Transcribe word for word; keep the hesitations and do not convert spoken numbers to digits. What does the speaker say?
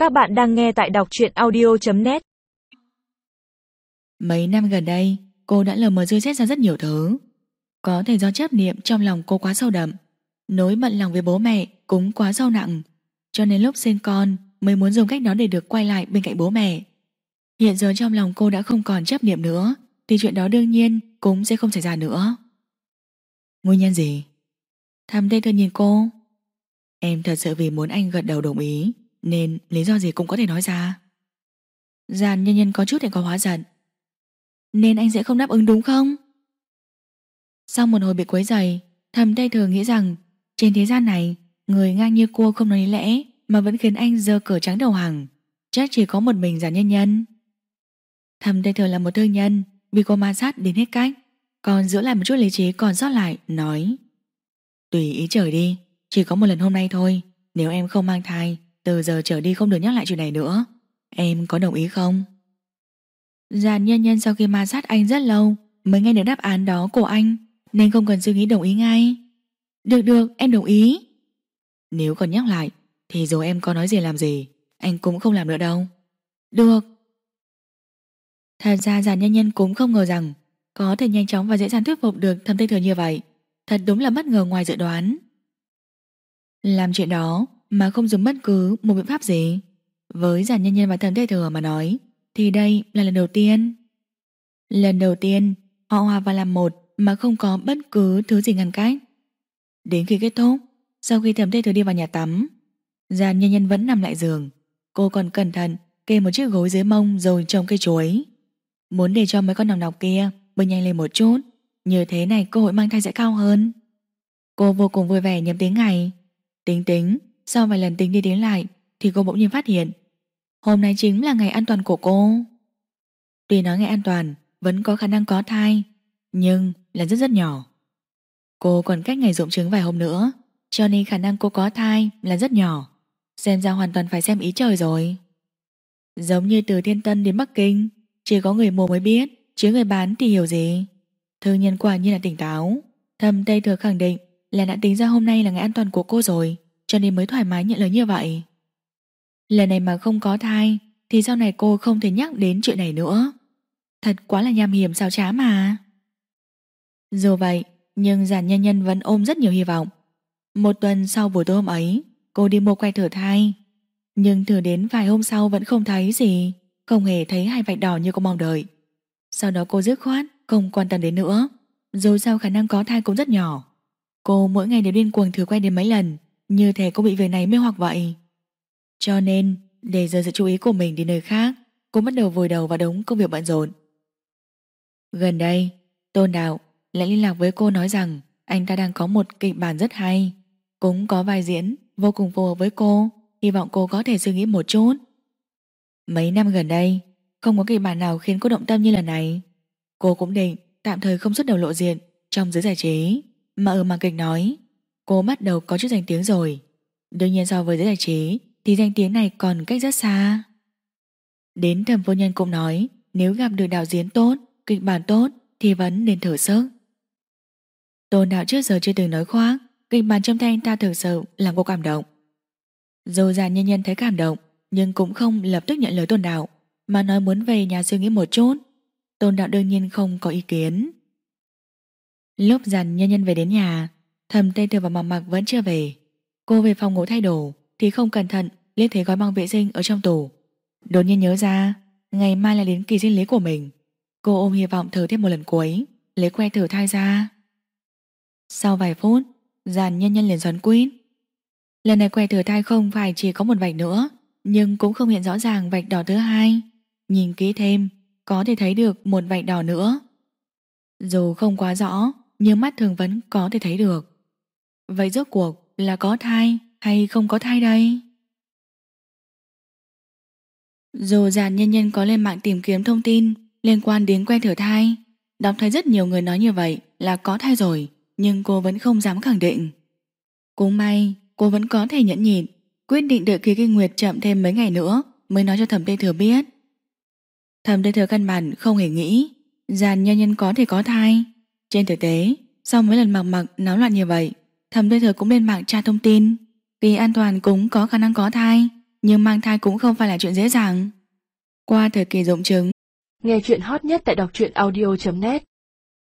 Các bạn đang nghe tại đọc truyện audio chấm net. Mấy năm gần đây, cô đã lờ mờ dư xét ra rất nhiều thứ. Có thể do chấp niệm trong lòng cô quá sâu đậm, nỗi bận lòng với bố mẹ cũng quá sâu nặng, cho nên lúc sinh con mới muốn dùng cách đó để được quay lại bên cạnh bố mẹ. Hiện giờ trong lòng cô đã không còn chấp niệm nữa, thì chuyện đó đương nhiên cũng sẽ không xảy ra nữa. Nguyên nhân gì? Thầm Tây Thừa nhìn cô. Em thật sự vì muốn anh gật đầu đồng ý, nên lý do gì cũng có thể nói ra. Giàn Nhân Nhân có chút để có hóa giận. Nên anh sẽ không đáp ứng đúng không? Sau một hồi bị quấy rầy, Thầm Tây Thừa nghĩ rằng trên thế gian này, người ngang như cô không nói lý lẽ mà vẫn khiến anh giơ cờ trắng đầu hàng, chắc chỉ có một mình Giàn Nhân Nhân. Thầm Tây Thừa là một thương nhân, vì cô ma sát đến hết cách, còn giữ lại một chút lý trí còn sót lại, nói: tùy ý trời đi, chỉ có một lần hôm nay thôi. Nếu em không mang thai, từ giờ trở đi không được nhắc lại chuyện này nữa. Em có đồng ý không? Giàn Nhân Nhân sau khi ma sát anh rất lâu mới nghe được đáp án đó của anh, nên không cần suy nghĩ đồng ý ngay. Được được, em đồng ý. Nếu còn nhắc lại thì dù em có nói gì làm gì, anh cũng không làm nữa đâu. Được. Thật ra Giàn Nhân Nhân cũng không ngờ rằng có thể nhanh chóng và dễ dàng thuyết phục được Thẩm Tây Thừa như vậy. Thật đúng là bất ngờ ngoài dự đoán. Làm chuyện đó mà không dùng bất cứ một biện pháp gì, với Giàn Nhân Nhân và Thẩm Tây Thừa mà nói, thì đây là lần đầu tiên. Lần đầu tiên họ hòa vào làm một mà không có bất cứ thứ gì ngăn cách. Đến khi kết thúc, sau khi Thẩm Tây Thừa đi vào nhà tắm, Giàn Nhân Nhân vẫn nằm lại giường. Cô còn cẩn thận kê một chiếc gối dưới mông rồi trồng cây chuối, muốn để cho mấy con nòng nọc kia bơi nhanh lên một chút. Như thế này cơ hội mang thai sẽ cao hơn. Cô vô cùng vui vẻ nhắm tiếng ngày. Tính tính, sau vài lần tính đi tính lại thì cô bỗng nhiên phát hiện hôm nay chính là ngày an toàn của cô. Tuy nói ngày an toàn vẫn có khả năng có thai, nhưng là rất rất nhỏ. Cô còn cách ngày rụng trứng vài hôm nữa, cho nên khả năng cô có thai là rất nhỏ. Xem ra hoàn toàn phải xem ý trời rồi. Giống như từ Thiên Tân đến Bắc Kinh, chỉ có người mua mới biết, chứ người bán thì hiểu gì. Thương nhân quả như là tỉnh táo. Thẩm Tây Thừa khẳng định là đã tính ra hôm nay là ngày an toàn của cô rồi, cho nên mới thoải mái nhận lời như vậy. Lần này mà không có thai thì sau này cô không thể nhắc đến chuyện này nữa. Thật quá là nham hiểm sao trá mà. Dù vậy, nhưng Giàn Nhân Nhân vẫn ôm rất nhiều hy vọng. Một tuần sau buổi tối hôm ấy, cô đi mua que thử thai, nhưng thử đến vài hôm sau vẫn không thấy gì, không hề thấy hai vạch đỏ như cô mong đợi. Sau đó cô dứt khoát không quan tâm đến nữa, dù sao khả năng có thai cũng rất nhỏ. Cô mỗi ngày đều điên cuồng thử que đến mấy lần, như thể cô bị việc này mê hoặc vậy. Cho nên để rời sự chú ý của mình đi nơi khác, cô bắt đầu vùi đầu vào đống công việc bận rộn. Gần đây, Tôn Đạo lại liên lạc với cô nói rằng anh ta đang có một kịch bản rất hay, cũng có vai diễn vô cùng phù hợp với cô, hy vọng cô có thể suy nghĩ một chút. Mấy năm gần đây, không có kịch bản nào khiến cô động tâm như lần này. Cô cũng định tạm thời không xuất đầu lộ diện trong giới giải trí, mà ở màn kịch nói cô bắt đầu có chút danh tiếng rồi. Đương nhiên so với giới giải trí thì danh tiếng này còn cách rất xa. Đến Thẩm phu nhân cũng nói nếu gặp được đạo diễn tốt, kịch bản tốt thì vẫn nên thử sức. Tôn Đạo trước giờ chưa từng nói khoác, kịch bản trong tay anh ta thực sự làm cô cảm động. Dù Giàn Nhân Nhân thấy cảm động, nhưng cũng không lập tức nhận lời Tôn Đạo, mà nói muốn về nhà suy nghĩ một chút. Tôn Đạo đương nhiên không có ý kiến. Lúc Giàn Nhân Nhân về đến nhà, Thẩm Tây Thừa và Mạc Mặc vẫn chưa về. Cô về phòng ngủ thay đồ thì không cẩn thận liếc thấy gói băng vệ sinh ở trong tủ. Đột nhiên nhớ ra ngày mai là đến kỳ sinh lý của mình. Cô ôm hy vọng thử thêm một lần cuối, lấy que thử thai ra. Sau vài phút, Giàn Nhân Nhân liền xoắn quýt. Lần này que thử thai không phải chỉ có một vạch nữa, nhưng cũng không hiện rõ ràng vạch đỏ thứ hai. Nhìn kỹ thêm, có thể thấy được một vạch đỏ nữa. Dù không quá rõ, nhưng mắt thường vẫn có thể thấy được. Vậy rốt cuộc là có thai hay không có thai đây? Dù Giàn Nhân Nhân có lên mạng tìm kiếm thông tin liên quan đến que thử thai, đọc thấy rất nhiều người nói như vậy là có thai rồi, nhưng cô vẫn không dám khẳng định. Cũng may cô vẫn có thể nhẫn nhịn, quyết định đợi kỳ kinh nguyệt chậm thêm mấy ngày nữa mới nói cho Thẩm Tây Thừa biết. Thẩm Tây Thừa căn bản không hề nghĩ Giàn Nhân Nhân có thể có thai. Trên thực tế, sau mấy lần Mặc Mặc náo loạn như vậy, Thẩm Tây Thừa cũng lên mạng tra thông tin, Kỳ An Toàn cũng có khả năng có thai, Nhưng mang thai cũng không phải là chuyện dễ dàng. Qua thời kỳ dụng trứng, Nghe chuyện hot nhất tại đọc truyện audio chấm net